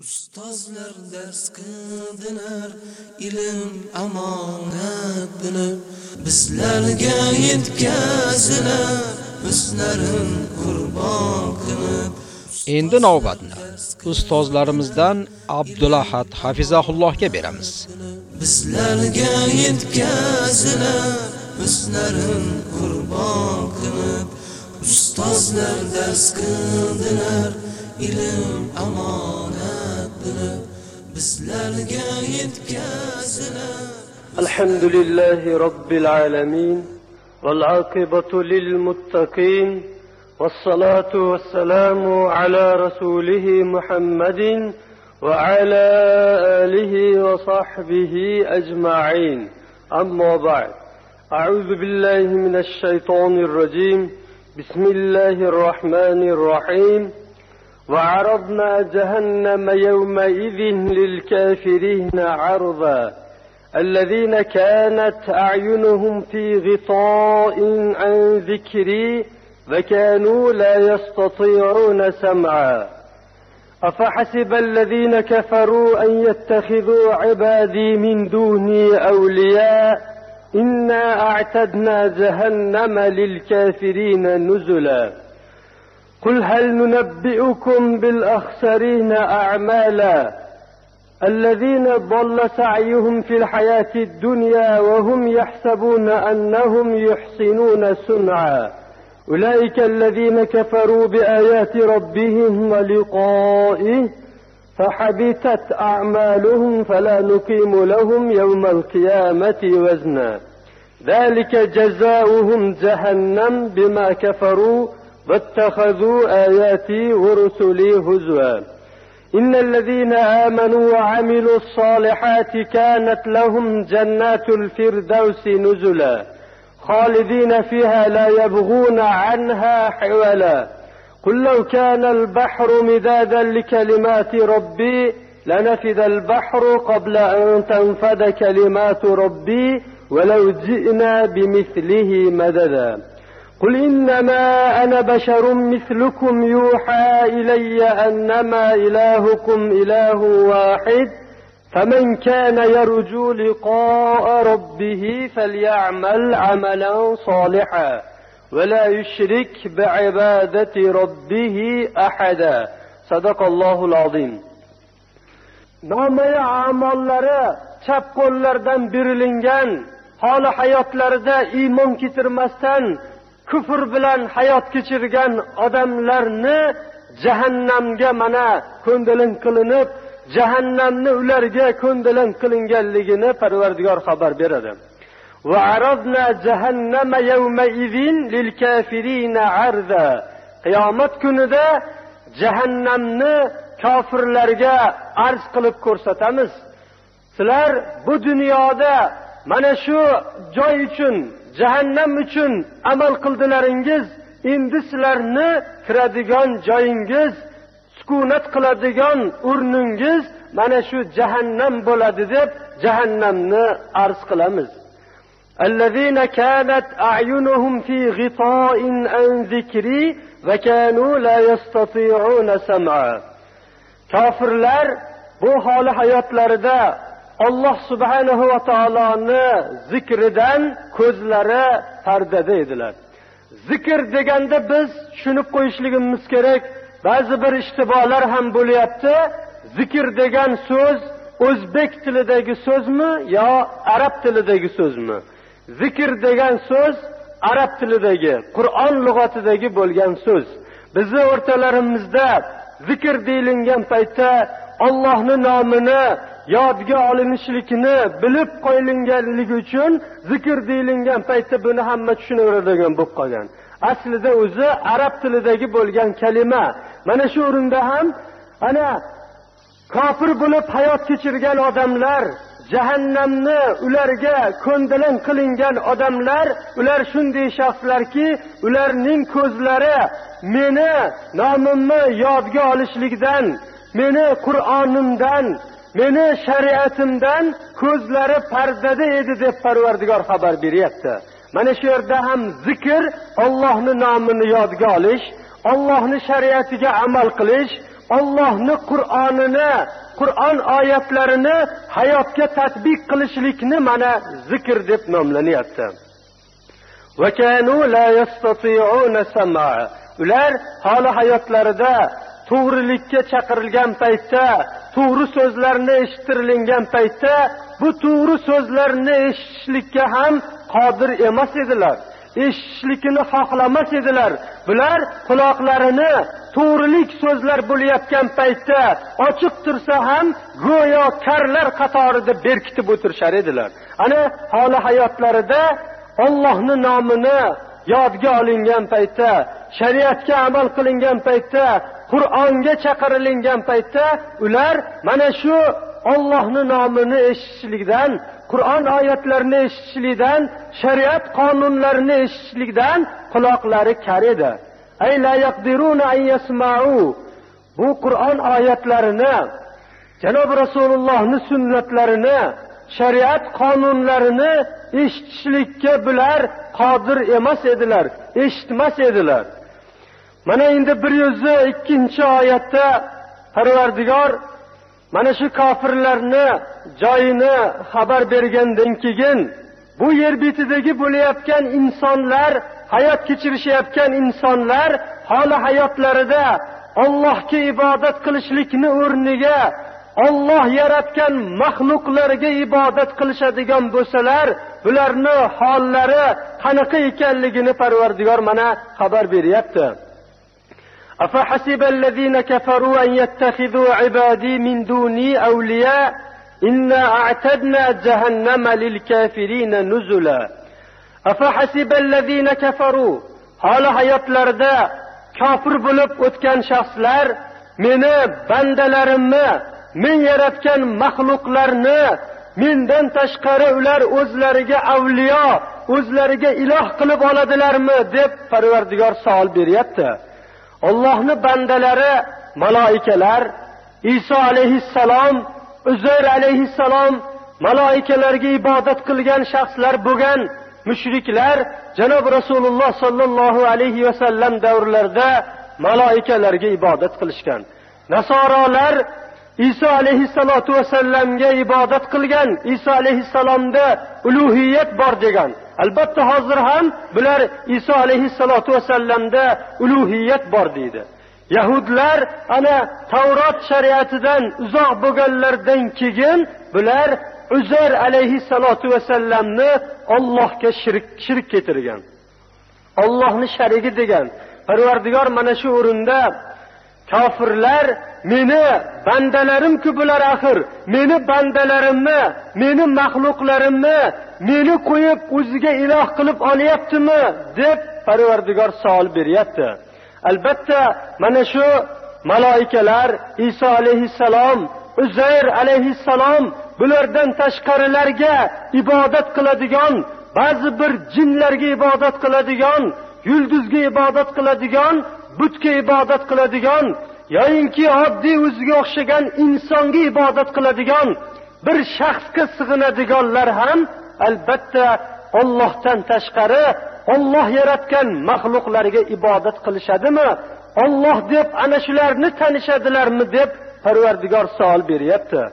Ustozlar dars qildilar, ilm amonat bilib, bizlarga yetkazilar, o'zlarin qurbon qilib. Endi navbatni ustozlarimizdan Abdulahad Hafizahullohga beramiz. Bizlarga yetkazilar, o'zlarin qurbon qilib, ustozlar dars qildilar, ilm amonat bilib, bizlarga yetkazilar. Alhamdulillahi Rabbil alamin, val aqibatu lil muttaqin, والصلاة والسلام على رسوله محمد وعلى آله وصحبه أجمعين. أما بعد، أعوذ بالله من الشيطان الرجيم. بسم الله الرحمن الرحيم. وعرضنا جهنم يومئذ للكافرين عرضا الذين كانت أعينهم في غطاء عن ذكري وكانوا لا يستطيعون سمعا أفحسب الذين كفروا أن يتخذوا عبادي من دوني أولياء إنا أعتدنا جهنم للكافرين نزلا قل هل ننبئكم بالأخسرين أعمالا الذين ضل سعيهم في الحياة الدنيا وهم يحسبون أنهم يحسنون صنعا أولئك الذين كفروا بآيات ربهم ولقائه فحبطت أعمالهم فلا نقيم لهم يوم القيامة وزنا ذلك جزاؤهم جهنم بما كفروا واتخذوا آياتي ورسلي هزوا إن الذين آمنوا وعملوا الصالحات كانت لهم جنات الفردوس نزلا خالدين فيها لا يبغون عنها حولا قل لو كان البحر مدادا لكلمات ربي لنفد البحر قبل أن تنفد كلمات ربي ولو جئنا بمثله مددا قل إنما أنا بشر مثلكم يوحى إلي أنما إلهكم إله واحد فمن كان يرجو لقاء ربه فليعمل عملا صالحا ولا يشرك بعبادة ربه أحدا صدق الله العظيم. Nomaya amallari chap qo'llardan berilingan, holi hayotlarida iymon keltirmasdan kufr bilan hayot kechirgan odamlarni jahannamga mana ko'ndalang qilinib, jahannamni ularga ko'ndalang qilinganligini Parvardigor xabar beradi. Va aradna jahannama yawmaidin lil kafirina arza. Qiyomat kunida jahannamni kofirlarga arz qilib ko'rsatamiz. Sizlar bu dunyoda mana shu joy uchun, jahannam uchun amal qildilaringiz, endi sizlarni kiradigan joyingiz, sukunat qiladigan o'rningiz mana shu jahannam bo'ladi deb jahannamni arz qilamiz. Allazina kanat a'yunuhum fi ghita'in an zikri va kanu la yastati'una sam'a. Kofirlar bu holi hayotlarida Alloh subhanahu va taoloni zikridan ko'zlari pardada edilar. Zikr deganda biz tushunib qo'yishligimiz kerak. Ba'zi bir ishtibolar ham bo'lyapti. Zikr degan so'z o'zbek tilidagi so'zmi yo arab tilidagi so'zmi? Zikr degan so'z arab tilidagi, Qur'on lug'atidagi bo'lgan so'z. Bizi o'rtalarimizda zikr deyilgan paytda Allohning nomini yodga olinishlikni bilib qo'yilganligi uchun zikr deyilgan paytda buni hamma tushunaveradigan bo'lib qolgan. Aslida o'zi arab tilidagi bo'lgan kalima. Mana shu o'rinda ham ana kofir bo'lib hayot kechirgan odamlar, jahannamni ularga ko'ndalang qilingan odamlar, ular shunday shaxslarki, ularning ko'zlari meni nomimni yodga olishlikdan, meni Qur'onimdan, meni shariatimdan ko'zlari pardada edi deb Parvardigor xabar beryapti. Mana shu yerda ham zikr Allohning nomini yodga olish, Allohning shariatiga amal qilish, Allohning Qur'onini, Qur'on oyatlarini hayotga tatbiq qilishlikni mana zikr deb nomlanyapti. Va kanu la yastati'una sam'a. Ular hali hayotlarida to'g'rilikka chaqirilgan paytda, to'g'ri so'zlarni eshittirilgan paytda bu to'g'ri so'zlarni eshitishlikka ham qodir emas edilar. Eshitishlikni xohlamas edilar. Bular quloqlarini to'g'rilik so'zlar bo'layotgan paytda ochiq tursa ham go'yo karlar qatorida berkitib o'tirishar edilar. Ana hali hayotlarida Allohning nomini yodga olingan paytda, shariatga amal qilingan paytda, Qur'onga chaqirilgan paytda ular mana shu Allohning nomini eshitishlikdan, Qur'on oyatlarini eshitishlikdan, shariat qonunlarini eshitishlikdan quloqlari kar edi. Ay la yaqdiruna an yasma'u. Bu Qur'on oyatlarini, Janob Rasulullohning sunnatlarini, shariat qonunlarini eshitishlikka bular qodir emas edilar, eshitmas edilar. Mana endi 102-oyatda Parvardigor mana shu kofirlarni joyini xabar bergandan keyin bu yer betidagi bo'layotgan insonlar, hayot kechirishayotgan insonlar hali hayotlarida Allohga ibodat qilishlikni o'rniga Alloh yaratgan mahluqlarga ibodat qilishadigan bo'lsalar, bularni hollari qanaqa ekanligini Parvardigor mana xabar beryapti. أفحسب الذين كفروا أن يتخذوا عبادي من دوني أولياء إنا أعتدنا جهنم للكافرين نزلا. أفحسب الذين كفروا حال hayotlarida kafir bo'lib o'tgan shaxslar meni bandalarimni, men yaratgan mahluqlarni mendan tashqari ular o'zlariga avliyo, o'zlariga iloh qilib oladilarmi deb Parvardigor savol beryapti. Allohning bandalari malaikalar, Iso alayhissalom, Uzayr alayhissalom malaikalarga ibodat qilgan shaxslar bo'lgan mushriklar Janob Rasululloh sallallohu alayhi va sallam davrlarida malaikalarga ibodat qilishgan. Nasorolar Iso alayhissalatu va sallamga ibodat qilgan, Iso alayhissalomda uluhiyat bor degan. Albatta hozir ham bular Iso alayhissalatu va sallamda uluhiyat bor deydi. Yahudlar ana Tavrot shariatidan uzoq bo'lganlardan keyin bular Uzayr alayhissalatu va sallamni Allohga shirk keltirgan. Allohni sharigi degan. Parvardigor mana shu o'rinda kofirlar meni bandalarim-ku bular axir, meni bandalarimni, meni mahluqlarimni meni qo'yib o'ziga iloh qilib olyaptimi deb Parvardigor savol beryapti. Albatta mana shu malaikalar, Iso alayhissalom, Uzayr alayhissalom bulardan tashqarilarga ibodat qiladigan, ba'zi bir jinlarga ibodat qiladigan, yulduzga ibodat qiladigan, butga ibodat qiladigan, yoyinki oddiy o'ziga o'xshagan insonga ibodat qiladigan bir shaxsga sig'inadiganlar ham albatta Allohdan tashqari Alloh yaratgan mahluqlarga ibodat qilishadimi? Alloh deb ana shularni tanishadilarmi deb Parvardigor savol beryapti.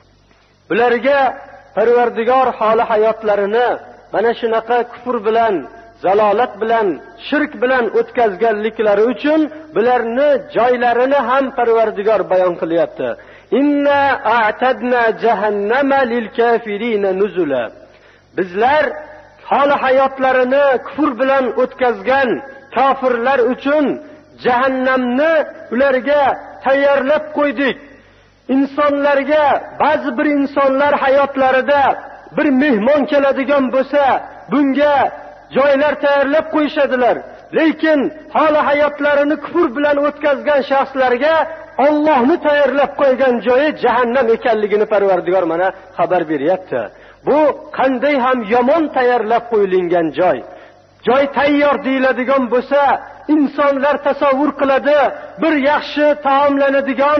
Bularga Parvardigor holi hayotlarini mana shunaqa kufr bilan, zalolat bilan, shirk bilan o'tkazganliklari uchun bularni joylarini ham Parvardigor bayon qilyapti. Inna a'tadna jahannama lil kafirin nuzula. Bizlar hali hayotlarini kufr bilan o'tkazgan kofirlar uchun jahannamni ularga tayyorlab qo'ydik. İnsonlarga ba'zi bir insonlar hayotlarida bir mehmon keladigan bo'lsa, bunga joylar tayyorlab qo'yishadilar. Lekin hali hayotlarini kufr bilan o'tkazgan shaxslarga Allohni tayyorlab qo'ygan joyi jahannam ekanligini Parvardigor mana xabar beryapti. Bu qanday ham yomon tayyorlab qo'yilgan joy. Joy tayyor deyiladigan bo'lsa, insonlar tasavvur qiladi, bir yaxshi taomlanadigan,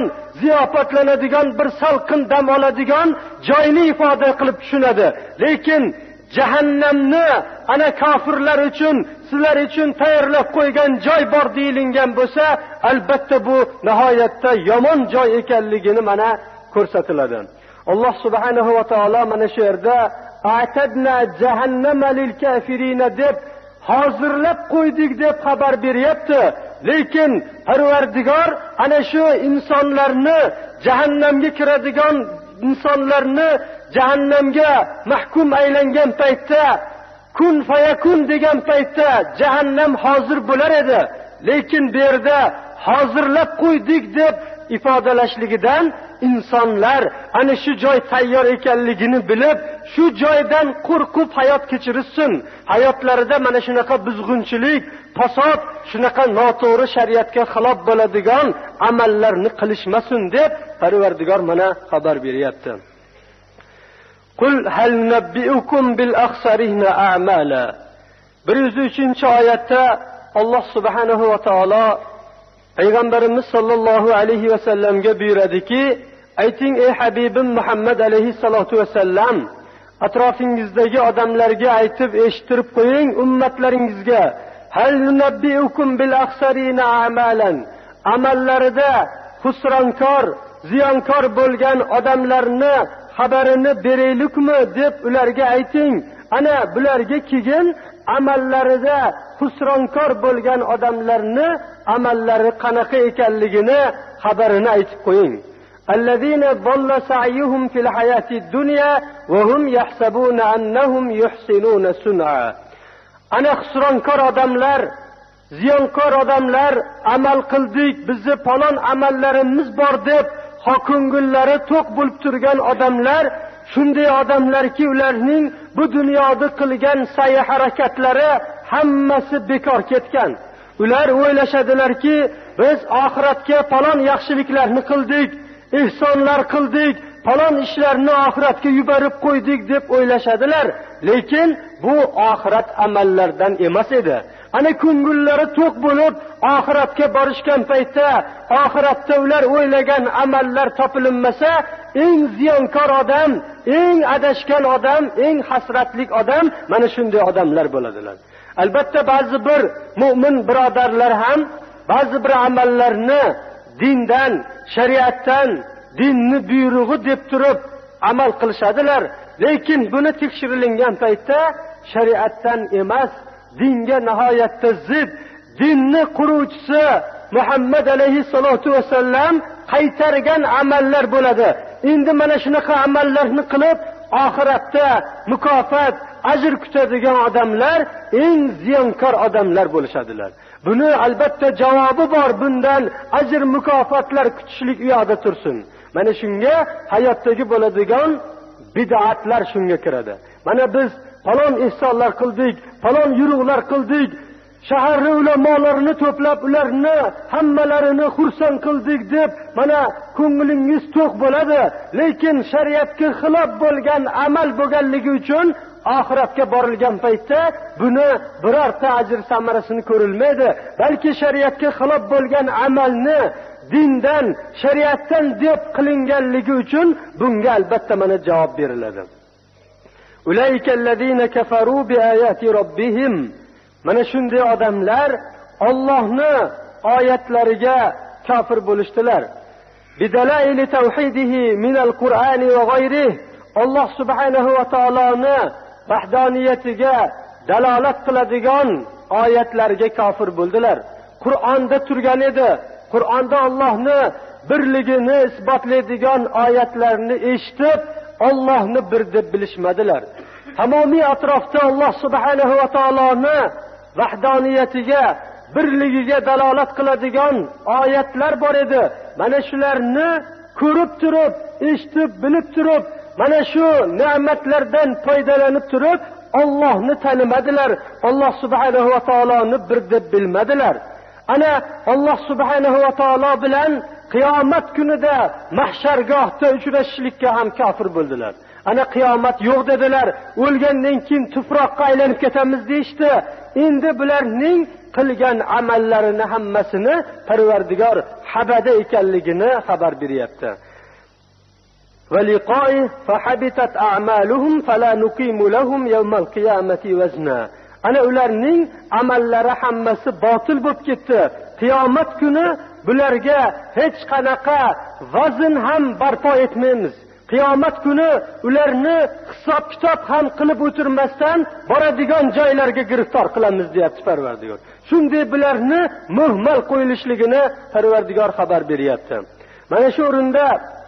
ziyofatlanadigan, bir salqin dam oladigan joyni ifoda qilib tushunadi. Lekin jahannamni ana kofirlar uchun, sizlar uchun tayyorlab qo'ygan joy bor deyilgan bo'lsa, albatta bu nihoyatda yomon joy ekanligini mana ko'rsatiladi. Alloh subhanahu va taolo mana shu yerda a'tadna jahannama lil kafirin deb hozirlab qo'ydik deb xabar beryapti. Lekin Parvardigor ana shu insonlarni jahannamga kiradigan insonlarni jahannamga mahkum aylangan paytda kun fayakun degan paytda jahannam hozir bo'lar edi. Lekin bu yerda hozirlab qo'ydik deb ifodalashligidan insonlar ana shu joy tayyor ekanligini bilib, shu joydan qo'rqib hayot kechirsin. Hayotlarida mana shunaqa buzg'unchilik, fasod, shunaqa noto'g'ri shariatga xilof bo'ladigan amallarni qilishmasin deb Parvardigor mana xabar beryapti. Qul hal nabbiukum bil akhsarina a'mala. 103-oyatda Alloh subhanahu va taolo Payg'ambarimiz sollallohu alayhi va sallamga buyuradiki, ayting ey Habibim Muhammad alayhissalatu vasallam, atrofingizdagi odamlarga aytib eshittirib qo'ying, ummatlaringizga, hal nunabbiukum bil akhsarina a'malan, amallarida xusronkor, ziyonkor bo'lgan odamlarni xabarini beraylikmi deb ularga ayting. Ana bularga keyin amallarida xusronkor bo'lgan odamlarni amallari qanaqa ekanligini xabarini aytib qo'ying. Allazina dalla sa'yuhum fil hayati dunya va hum yahsabuna annahum yuhsinuna sun'a. Ana xusronkor odamlar, ziyonkor odamlar, amal qildik, bizni falon amallarimiz bor deb ko'ngillari to'q bo'lib turgan odamlar, shunday odamlarki ularning bu dunyoda qilgan sa'y harakatlari hammasi bekor ketgan. Ular o'ylashadilarki, biz oxiratga falon yaxshiliklarni qildik, ihsonlar qildik, falon ishlarni oxiratga yuborib qo'ydik deb o'ylashadilar. Lekin bu oxirat amallardan emas edi. Ana ko'ngillari to'q bo'lib oxiratga borishgan paytda oxiratda ular o'ylagan amallar topilinmasa, eng ziyonkor odam, eng adashgan odam, eng hasratlik odam mana shunday odamlar bo'ladilar. Albatta ba'zi bir mu'min birodarlar ham ba'zi bir amallarni dindan, shariatdan, dinni buyrug'i deb turib amal qilishadilar. Lekin buni tekshirilgan paytda shariatdan emas, dinga nihoyatda zid, dinni quruvchisi Muhammad alayhissalatu vasallam qaytargan amallar bo'ladi. Endi mana shunaqa amallarni qilib oxiratda mukofot, ajr kutadigan odamlar eng ziyonkor odamlar bo'lishadilar. Buni albatta javobi bor, bundan ajr mukofotlar kutishlik u yoqda tursin. Mana shunga hayotdagi bo'ladigan bid'atlar shunga kiradi. Mana biz falon ihsonlar qildik, falon yuruqlar qildik, shaharni ulamolarini to'plab ularni hammalarini xursand qildik deb mana ko'nglingiz to'q bo'ladi. Lekin shariatga xilof bo'lgan amal bo'lganligi uchun oxiratga borilgan paytda buni birorta ajr samarasini ko'rilmaydi. Balki shariatga xilof bo'lgan amalni dindan, shariatdan deb qilinganligi uchun bunga albatta mana javob beriladi. Ulaikallazina kafaru biayati robbihim. Mana shunday odamlar Allohning oyatlariga kafir bo'lishdilar. Bidalaili tawhidihi minal Qur'ani va g'ayrihi. Alloh subhanahu va taoloni vahdaniyatiga dalolat qiladigan oyatlarga kafir bo'ldilar. Qur'onda turgan edi. Qur'onda Allohning birligini isbotlaydigan oyatlarni eshitib, Allohni bir deb bilishmadilar. Tamomiy atrofda Alloh subhanahu va taoloni vahdaniyatiga, birligiga dalolat qiladigan oyatlar bor edi. Mana shularni ko'rib turib, eshitib, bilib turib, mana shu ne'matlardan foydalanib turib, Allohni tanimadilar. Alloh subhanahu va taoloni bir deb bilmadilar. Ana Alloh subhanahu va taolo bilan qiyomat kunida mahshargohda uchrashishlikka ham kafir bo'ldilar. Ana qiyomat yo'q dedilar. O'lgandan keyin tuproqqa aylanib ketamiz deyshti. Endi bularning qilgan amallarini hammasini Parvardigor habada ekanligini xabar beryapti. ولقائه فحبطت أعمالهم فلا نقيم لهم يوم القيامة وزنا. Ana ularning amallari hammasi botil bo'lib ketdi. Qiyomat kuni bularga hech qanaqa vazn ham barpo etmaymiz. Qiyomat kuni ularni hisob kitob ham qilib o'tirmasdan boradigan joylarga giriftor qilamiz deyapti Parvardigor. Shunday bularni muhmal qo'yilishligini Parvardigor xabar beryapti. Mana shu o'rinda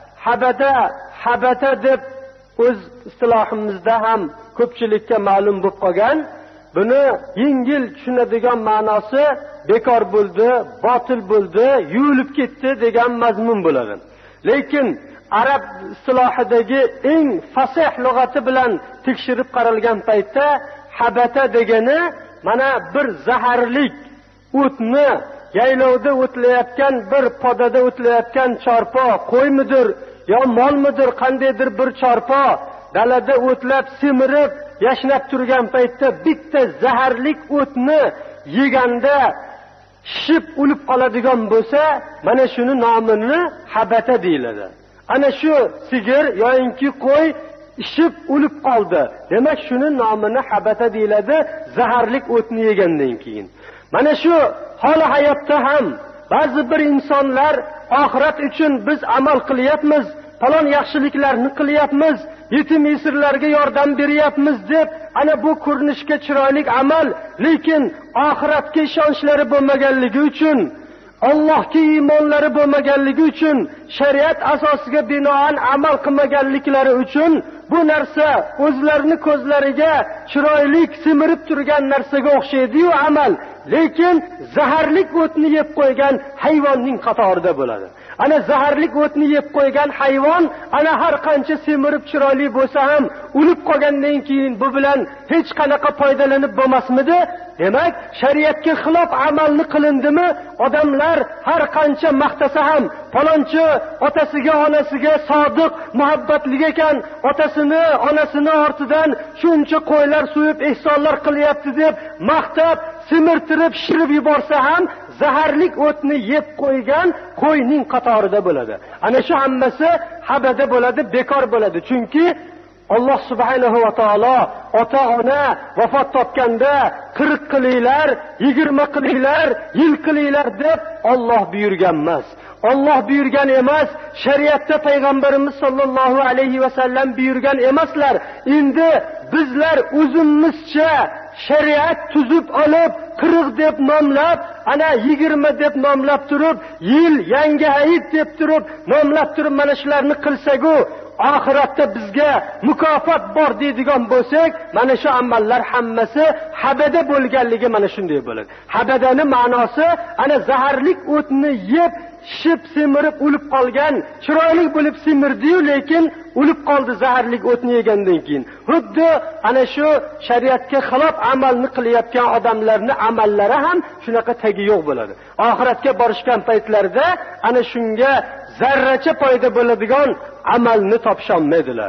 habata deb o'z istilohimizda ham ko'pchilikka ma'lum bo'lib qolgan. Buni yengil tushunadigan ma'nosi bekor bo'ldi, botil bo'ldi, yuvilib ketdi degan mazmun bo'ladi. Lekin arab istilohidagi eng fasih lug'ati bilan tekshirib qaralgan paytda habata degani mana bir zaharlik o'tni yaylovda o'tlayotgan, bir podada o'tlayotgan chorpo, qo'ymidir yo molmidir, qandaydir bir chorpo dalada o'tlab semirib yashnab turgan paytda bitta zaharlik o'tni yeganda shishib o'lib qoladigan bo'lsa, mana shuni nomini habata deyiladi. Ana shu sigir yoinki qo'y ishib o'lib qoldi. Demak, shuni nomini habata deyiladi, zaharlik o'tni yegandan keyin. Mana shu hol hayotda ham ba'zi bir insonlar oxirat uchun biz amal qilyapmiz, falon yaxshiliklarni qilyapmiz, yetim yesirlarga yordam beryapmiz deb, ana bu ko'rinishga chiroyli amal, lekin oxiratga ishonchlari bo'lmaganligi uchun, Allohga iymonlari bo'lmaganligi uchun, shariat asosiga binoan amal qilmaganliklari uchun bu narsa o'zlarini ko'zlariga chiroyli semirib turgan narsaga o'xshaydi-yu amal, lekin zaharlik o'tni yeb qo'ygan hayvonning qatorida bo'ladi. Ana zaharlik o'tni yeb qo'ygan hayvon ana har qancha semirib chiroyli bo'lsa ham o'lib qolgandan keyin bu bilan hech qanaqa foydalanib bo'lmasmidi? Demak, shariatga xilof amalni qilindimi, odamlar har qancha maqtasa ham, falonchi otasiga, onasiga sodiq, muhabbatli ekan, otasini, onasini ortidan shuncha qo'ylar so'yib ehsonlar qilyapti deb maqtab, simirtirib, shirib yuborsa ham zaharlik o'tni yeb qo'ygan qo'yning qatorida bo'ladi. Ana shu hammasi habada bo'ladi, bekor bo'ladi. Chunki Alloh subhanahu va taolo ota-ona vafot topganda 40 qilinglar, 20 qilinglar, yil qilinglar deb Alloh buyurgan emas. Alloh buyurgan emas, shariatda payg'ambarimiz sollallohu alayhi va sallam buyurgan emaslar. Endi bizlar o'zimizcha shariat tuzib olib 40 deb nomlab, ana 20 deb nomlab turib, yil, yangi hayit deb turib nomlab turib mana shularni qilsak-ku, oxiratda bizga mukofot bor deydigan bo'lsak, mana shu amallar hammasi habada bo'lganligi mana shunday bo'ladi. Habadani ma'nosi ana zaharlik o'tni yeb, shib semirib o'lib qolgan, chiroyli bo'lib semirdi-yu, lekin o'lib qoldi zaharlik o'tni yegandan keyin. Xuddi ana shu shariatga xilof amalni qilayotgan odamlarning amallari ham shunaqa tagi yo'q bo'ladi. Oxiratga borishgan paytlarida ana shunga zarracha foyda bo'ladigan amalni topisholmaydilar.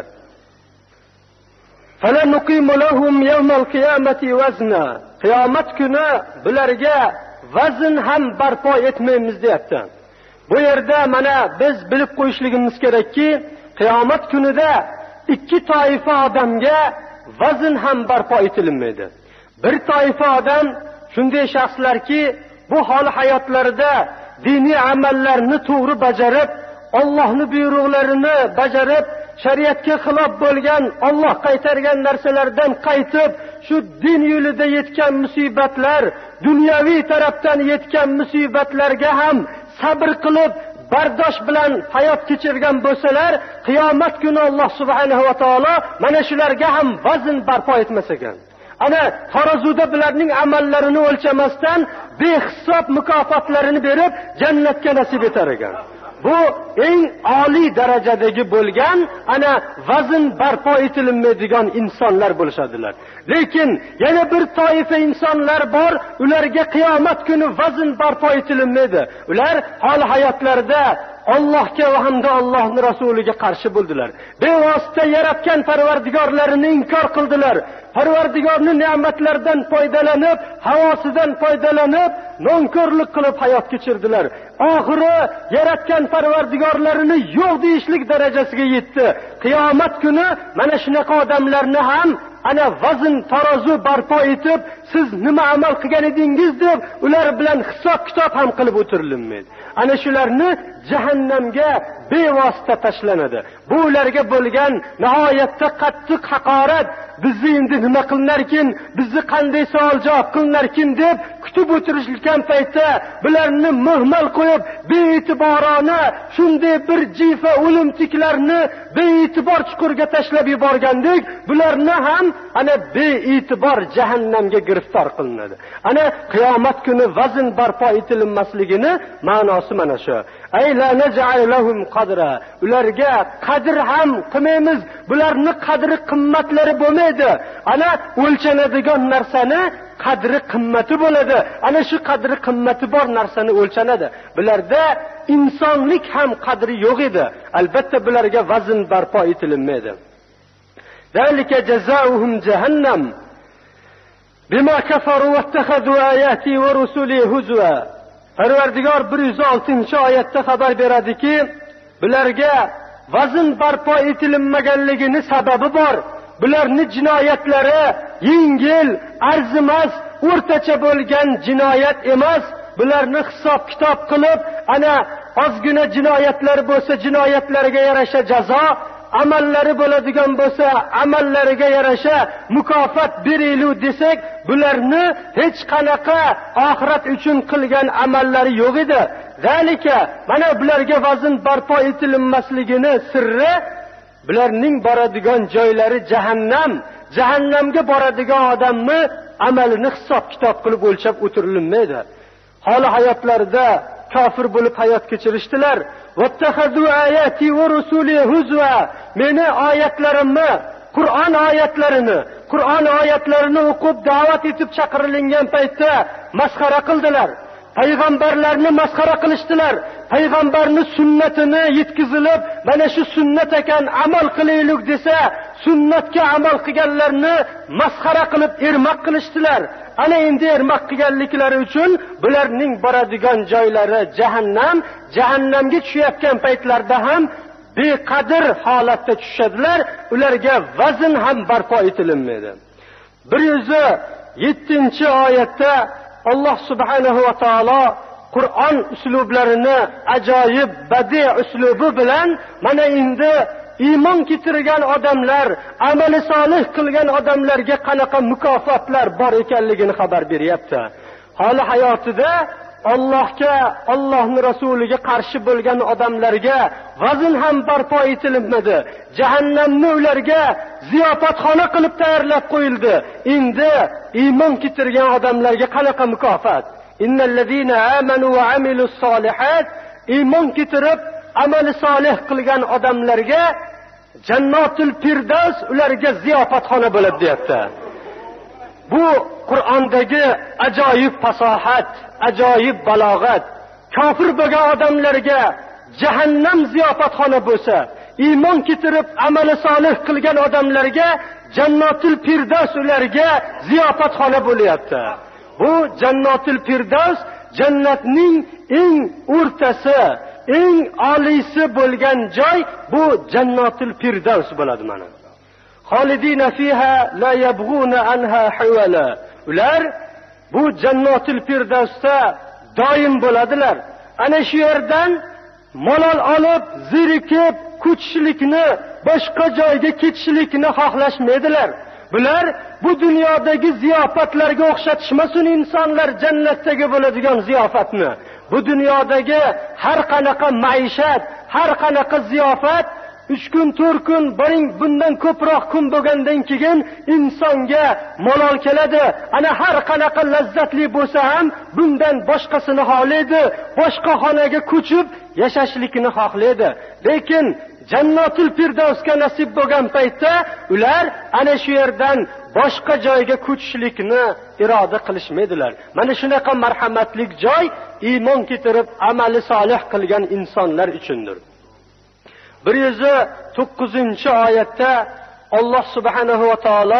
Fala nuqimu lahum yawmal qiyamati wazna. Qiyomat kuni bularga vazn ham barpo etmaymiz deyapti. Bu yerda mana biz bilib qo'yishligimiz kerakki, qiyomat kunida ikki toifa odamga vazn ham barpo etilmaydi. Bir toifa odam shunday shaxslarki, bu hol hayotlarida diniy amallarni to'g'ri bajarib, Allohning buyruqlarini bajarib, shariatga xilof bo'lgan, Alloh qaytargan narsalardan qaytib, shu din yo'lida yetgan musibatlar, dunyoviy tarafdan yetgan musibatlarga ham sabr qilib, bardosh bilan hayot kechirgan bo'lsalar, qiyomat kuni Alloh subhanahu va taolo mana shularga ham vazn barpo etmas ekan. Ana tarozuda bularning amallarini o'lchamasdan behisob mukofotlarini berib, jannatga nasib etar ekan. Bu eng oliy darajadagi bo'lgan ana vazn barpo etilmaydigan insonlar bo'lishadilar. Lekin yana bir toifa insonlar bor, ularga qiyomat kuni vazn barpo etilmaydi. Ular hol hayotlarida Allohga va hamda Allohning rasuliga qarshi bo'ldilar. Bevosita yaratgan Parvardigorlarini inkor qildilar. Parvardigorning ne'matlaridan foydalanib, havosidan foydalanib, nonko'rlik qilib hayot kechirdilar. Oxiri yaratgan Parvardigorlarini yo'q deyishlik darajasiga yetdi. Qiyomat kuni mana shunaqa odamlarni ham ana vazn tarozi barpo etib, siz nima amal qilgan edingiz deb ular bilan hisob-kitob ham qilib o'tirilmaydi. Ana shularni jahannamga bevosita tashlanadi. Bu ularga bo'lgan nihoyatda qattiq haqorat. Bizni endi nima qilinarkin, bizni qanday savol-javob qilinarkin deb kutib o'tirishgan paytda bularni muhmal qo'yib, bee'tiborona shunday bir jifa o'limtiklarni bee'tibor chuqurga tashlab yuborgandek, bularni ham ana bee'tibor jahannamga giriftor qilinadi. Ana qiyomat kuni vazn barpo etilmasligini ma'nosi mana shu. Ay la naj'al lahum qadra. Ularga qadr ham qilmaymiz. Bularni qadri qimmatlari bo'lmaydi. Ana o'lchanadigan narsani qadri qimmati bo'ladi. Ana shu qadri qimmati bor narsani o'lchanadi. Bularda insonlik ham qadri yo'q edi. Albatta bularga vazn barpo etilmaydi. Zalika jazaohum jahannam bima kafaru wattakhadhu ayati wa rusuli huzwa. Parvardigor 106-oyatda xabar beradiki, bularga vazn barpo etilmaganligining sababi bor. Bularning jinoyatlari yengil, arzimas, o'rtacha bo'lgan jinoyat emas. Bularni hisob-kitob qilib, ana ozgina jinoyatlar bo'lsa, jinoyatlariga yarasha jazo, amallari bo'ladigan bo'lsa, amallariga yarasha mukofot berilu desak, bularni hech qanaqa oxirat uchun qilgan amallari yo'q edi. Zalika, mana bularga vazn barpo etilmasligini sirri, bularning boradigan joylari jahannam. Jahannamga boradigan odamni amalini hisob-kitob qilib o'lchab o'tirilmaydi. Hali hayotlarida kofir bo'lib hayot kechirishdilar. Vattakhadhu ayati va rusuli huzwa. Meni oyatlarimni, Qur'on oyatlarini o'qib da'vat etib chaqirilgan paytda masxara qildilar. Payg'ambarlarni masxara qilishdilar. Payg'ambarning sunnatini yetkazilib, mana shu sunnat ekan, amal qilaylik desa, sunnatga amal qilganlarni masxara qilib ermak qilishdilar. Ana endi ermak qilganliklari uchun bularning boradigan joylari jahannam. Jahannamga tushayotgan paytlarda ham beqadr holatda tushadilar. Ularga vazn ham barpo etilmaydi. 107-oyatda Alloh subhanahu va taolo Qur'on uslublarini ajoyib badiiy uslubi bilan mana endi iymon keltirgan odamlar, amali solih qilgan odamlarga qanaqa mukofotlar bor ekanligini xabar beryapti. Hali hayotida Allohga, Allohning rasuliga qarshi bo'lgan odamlarga vazn ham barpo etilmadi. Jahannamni ularga ziyofatxona qilib tayyorlab qo'yildi. Endi iymon keltirgan odamlarga qanaqa mukofot? Innallazina amanu va amilus solihat, iymon keltirib amali solih qilgan odamlarga jannatul firdavs ularga ziyofatxona bo'ladi deyapti. Bu Qur'ondagi ajoyib fasohat, ajoyib balog'at. Kofir bo'lgan odamlarga jahannam ziyofatxona bo'lsa, iymon keltirib amali solih qilgan odamlarga jannatul firdavs ularga ziyofatxona bo'lyapti. Bu jannatul firdavs jannatning eng o'rtasi, eng oliysi bo'lgan joy bu jannatul firdavs bo'ladi mana. Xolidina fiha la yabghuna anha hiwala. Ular bu jannatul firdavsda doim bo'ladilar. Ana shu yerdan malol olib, zirikib, ko'chishlikni, boshqa joyga ketishlikni xohlashmaydilar. Bular bu dunyodagi ziyofatlarga o'xshatishmasin insonlar jannatdagi bo'ladigan ziyofatni. Bu dunyodagi har qanaqa maishat, har qanaqa ziyofat 3 kun, 4 kun, boring bundan ko'proq kun bo'lgandan keyin insonga malol keladi. Ana har qanaqa lazzatli bo'lsa ham bundan boshqasini xohlaydi, boshqa xonaga ko'chib yashashlikni xohlaydi. Lekin jannatul firdavsga nasib bo'lgan paytda ular ana shu yerdan boshqa joyga ko'chishlikni iroda qilishmaydilar. Mana shunaqa marhamatlik joy iymon keltirib amali solih qilgan insonlar uchundir. 109-oyatda Alloh subhanahu va taolo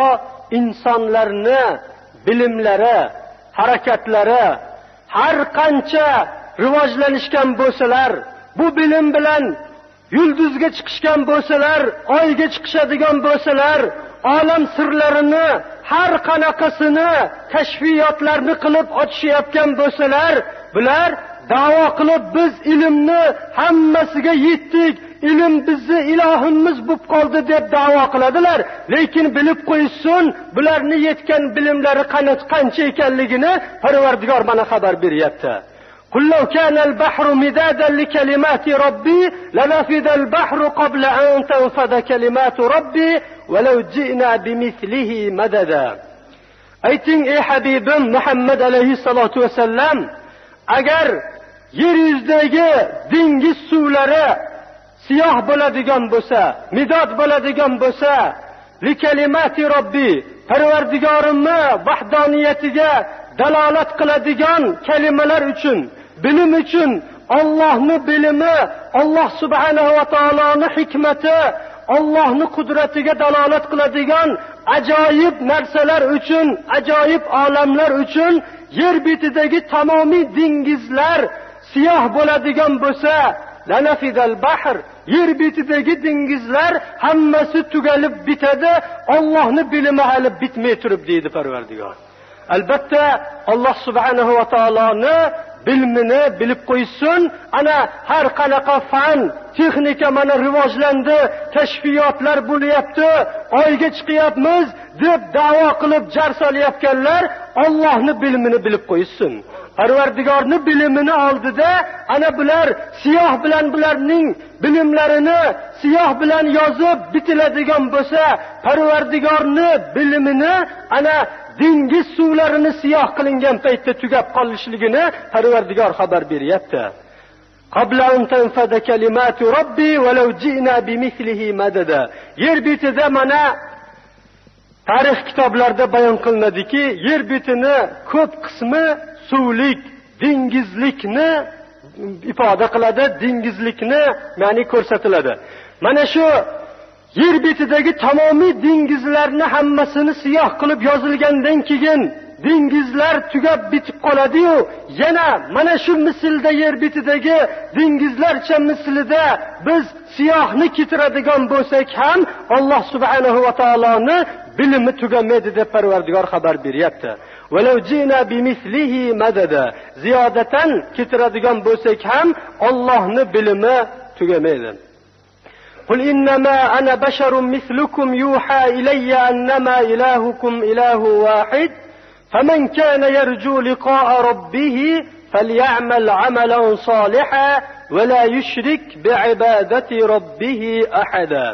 insonlarni bilimlari, harakatlari har qancha rivojlanishgan bo'lsalar, bu bilim bilan yulduzga chiqishgan bo'lsalar, oyga chiqishadigan bo'lsalar, olam sirlarini har qanaqasini kashfiyotlarni qilib ochishayotgan bo'lsalar, bular da'vo qilib biz ilmni hammasiga yetdik, ilm bizni ilohimiz bo'lib qoldi deb da'vo qiladilar. Lekin bilib qo'ysin, bularni yetgan bilimlari qancha ekanligini Parvardigor mana xabar beryapti. قل لو كان البحر مدادا لكلمات ربي لنفد البحر قبل أن تنفد كلمات ربي ولو جئنا بمثله مددا. Ayting ey Habibim Muhammad alayhissalatu vasallam, agar yer yuzidagi dengiz suvlari siyoh bo'ladigan bo'lsa, midod bo'ladigan bo'lsa, li kalimati robbi, Parvardigorimni vahdoniyatiga dalolat qiladigan kalimalar uchun, bilim uchun, Allohning bilimi, Alloh subhanahu va taoloning hikmati, Allohning qudratiga dalolat qiladigan ajoyib narsalar uchun, ajoyib olamlar uchun yer betidagi tamomiy dengizlar siyoh bo'ladigan bo'lsa, lanafidal bahr, yer betidagi dengizlar hammasi tugalib bitadi, Allohning bilimi hali bitmay turib deydi Parvardigor. Albatta Alloh subhanahu va taoloni bilmini bilib qo'ysin. Ana har qanaqa fan, texnika mana rivojlandi, kashfiyotlar bo'lyapti, oyga chiqyapmiz deb da'vo qilib jar solayotganlar Allohning bilmini bilib qo'ysin. Parvardigorning bilimini oldida ana bular siyoh bilan bularning bilimlarini siyoh bilan yozib bitiladigan bo'lsa, Parvardigorning bilimini ana dengiz suvlarini siyoh qilingan paytda tugab qolishligini Parvardigor xabar beryapti. Qabla an tanfada kalimatu robbi walau ji'na bimithlihi madada. Yer betida mana tarix kitoblarida bayon qilinadiki, yer betini ko'p qismi suvlik, dengizlikni ifoda qiladi, dengizlikni ya'ni ko'rsatiladi. Mana shu yer betidagi tamomiy dengizlarni hammasini siyoh qilib yozilgandan keyin dengizlar tugab bitib qoladi-yu, yana mana shu mislda yer betidagi dengizlarcha mislida biz siyohni keltiradigan bo'lsak ham Alloh subhanahu va taoloni bilimi tugamaydi deb Parvardigor xabar beryapti. Walau jina bimithlihi madada. Ziyodatan keltiradigan bo'lsak ham Allohning bilimi tugamaydi. قل إنما أنا بشر مثلكم يوحى إلي أنما إلهكم إله واحد فمن كان يرجو لقاء ربه فليعمل عملا صالحا ولا يشرك بعبادة ربه أحدا.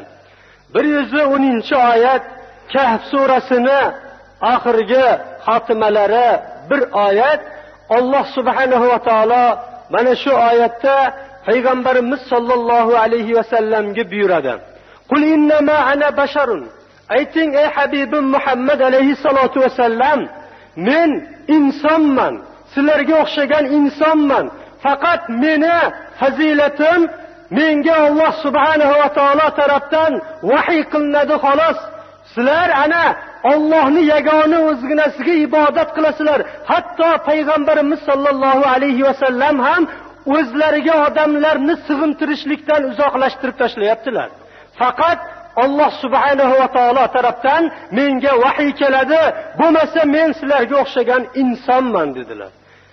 110-oyat Kahf surasini oxirgi xotimalari bir oyat. Alloh subhanahu va taolo mana shu oyatda Payg'ambarimiz sollallohu alayhi va sallamga buyuradi. Qul innama ana basharun. Ayting ey Habibim Muhammad alayhi salatu va sallam, men insonman, sizlarga o'xshagan insonman. Faqat meni fazilatim menga Alloh subhanahu va taolo tarafdan vahiy qilinadi xolos. Sizlar ana Allohning yagona o'zginasiga ibodat qilasizlar. Hatto Payg'ambarimiz sollallohu alayhi va sallam ham o'zlariga odamlarni sig'intirishlikdan uzoqlashtirib tashlayaptilar. Faqat Alloh subhanahu va taolo tarafdan menga vahiy keladi, bo'lmasa men sizlarga o'xshagan insonman dedilar.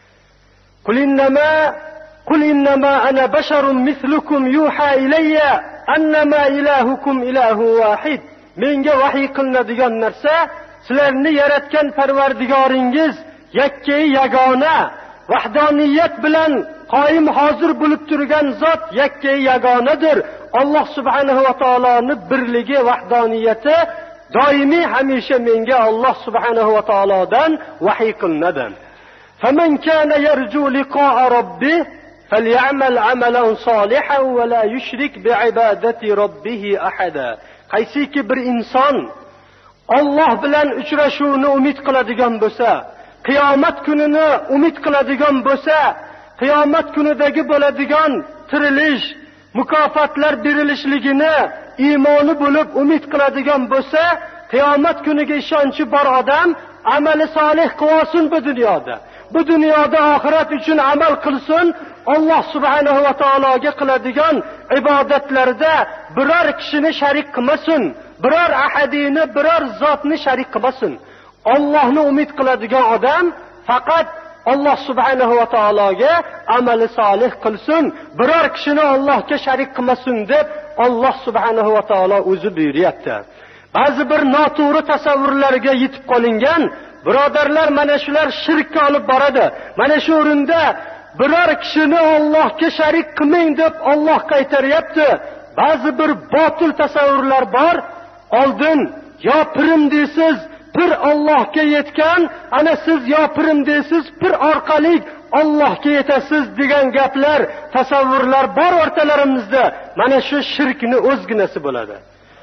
Qul innama ana basharun mithlukum yuha ilayya annama ilahukum ilahu wahid. Menga vahiy qilinadigan narsa, sizlarni yaratgan Parvardigoringiz yakkai yagona, vahdoniyat bilan qoyim hozir bo'lib turgan zot yakkai yagonadir. Alloh subhanahu va taoloning birligi, vahdoniyati doimiy hamisha menga Alloh subhanahu va taolodan vahiy qilinadi. Faman kana yarju liqa'a rabbih falyamal amalan solihan va la yushrik bi'ibadati rabbih ahada. Qaysiki bir inson Alloh bilan uchrashuvni umid qiladigan bo'lsa, qiyomat kunini umid qiladigan bo'lsa, qiyomat kunidagi bo'ladigan tirilish, mukofotlar berilishligini iymoni bo'lib umid qiladigan bo'lsa, qiyomat kuniga ishonchi bor odam amali solih qilsin bu dunyoda. Bu dunyoda oxirat uchun amal qilsin. Alloh subhanahu va taologa qiladigan ibodatlarda biror kishini sharik qilmasin, biror ahadini, biror zotni sharik qilmasin. Allohni umid qiladigan odam faqat Alloh subhanahu va taologa amali solih qilsin, biror kishini Allohga sharik qilmasin deb Alloh subhanahu va taolo o'zi buyuryapti. Ba'zi bir noto'g'ri tasavvurlarga yetib qolingan birodarlar mana shular shirkka olib boradi. Mana shu o'rinda biror kishini Allohga sharik qilmang deb Alloh qaytaryapti. Ba'zi bir botil tasavvurlar bor. Oldin yo pirim deysiz, pir Allohga yetgan, ana siz yo pirim deysiz, pir orqali Allohga yetasiz degan gaplar, tasavvurlar bor o'rtalarimizda. Mana shu shirkni o'zginasi bo'ladi.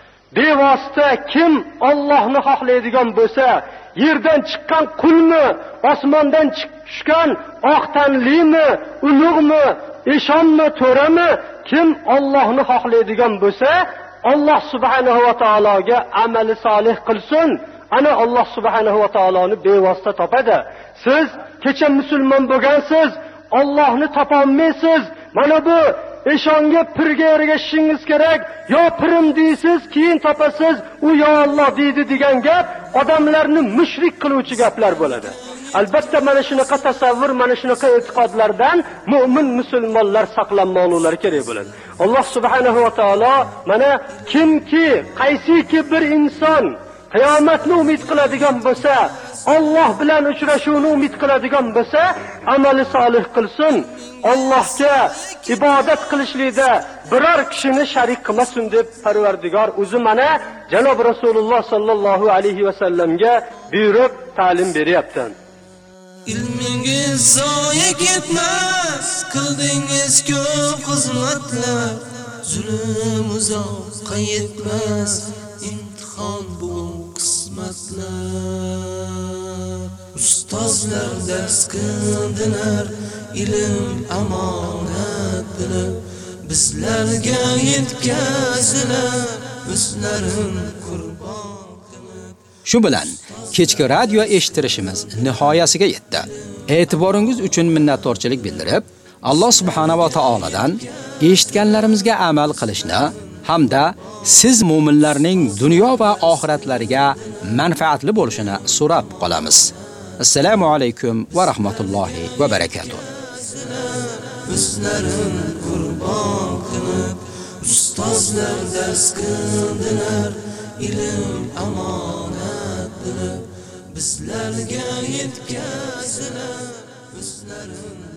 Bevosita kim Allohni xohlaydigan bo'lsa, yerdan chiqqan qulmi, osmondan tushgan oq tanlimi, ulug'mi, eshonmi, to'rami, kim Allohni xohlaydigan bo'lsa, Alloh subhanahu va taologa amali solih qilsin. Ana Alloh subhanahu va taoloni bevosita topadi. Siz kecha musulmon bo'lgansiz, Allohni topolmaysiz. Mana bu eshonga, pirga ergashishingiz kerak. Yo pirim deysiz, keyin topasiz, u yo Alloh deydi degan gap odamlarni mushrik qiluvchi gaplar bo'ladi. Albatta mana shunaqa tasavvur, mana shunaqa e'tiqodlardan mu'min musulmonlar saqlanmoqlari kerak bo'ladi. Alloh subhanahu va taolo mana kimki, qaysiki bir inson qiyomatni umid qiladigan bo'lsa, Alloh bilan uchrashuvni umid qiladigan bo'lsa, amali solih qilsin. Allohga ibodat qilishlikda biror kishini sharik qilmasin deb Parvardigor o'zi mana janob Rasululloh sallallohu alayhi va sallamga buyurib ta'lim beryapti. Ilmingiz zoya ketmas, qildingiz ko'p xizmatlar, zulm uzoqqa yetmas, imtihon bu qismatlar. Ustozlar dars qildilar, ilm amonat bilib, bizlarga yetkazdilar, o'zlarin qurbon qilib. Shu bilan kechki radio eshittirishimiz nihoyasiga yetdi. E'tiboringiz uchun minnatdorchilik bildirib, Alloh subhanahu va taoladan eshitganlarimizga amal qilishni hamda siz mu'minlarning dunyo va oxiratlariga manfaatli bo'lishini so'rab qolamiz. Assalomu alaykum va rahmatullohi va barakatuh. Bizlarin qurbon qilib, ustozlar dars qildilar, ilm amonat bilib, bizlarga yetkazdilar, bizlarin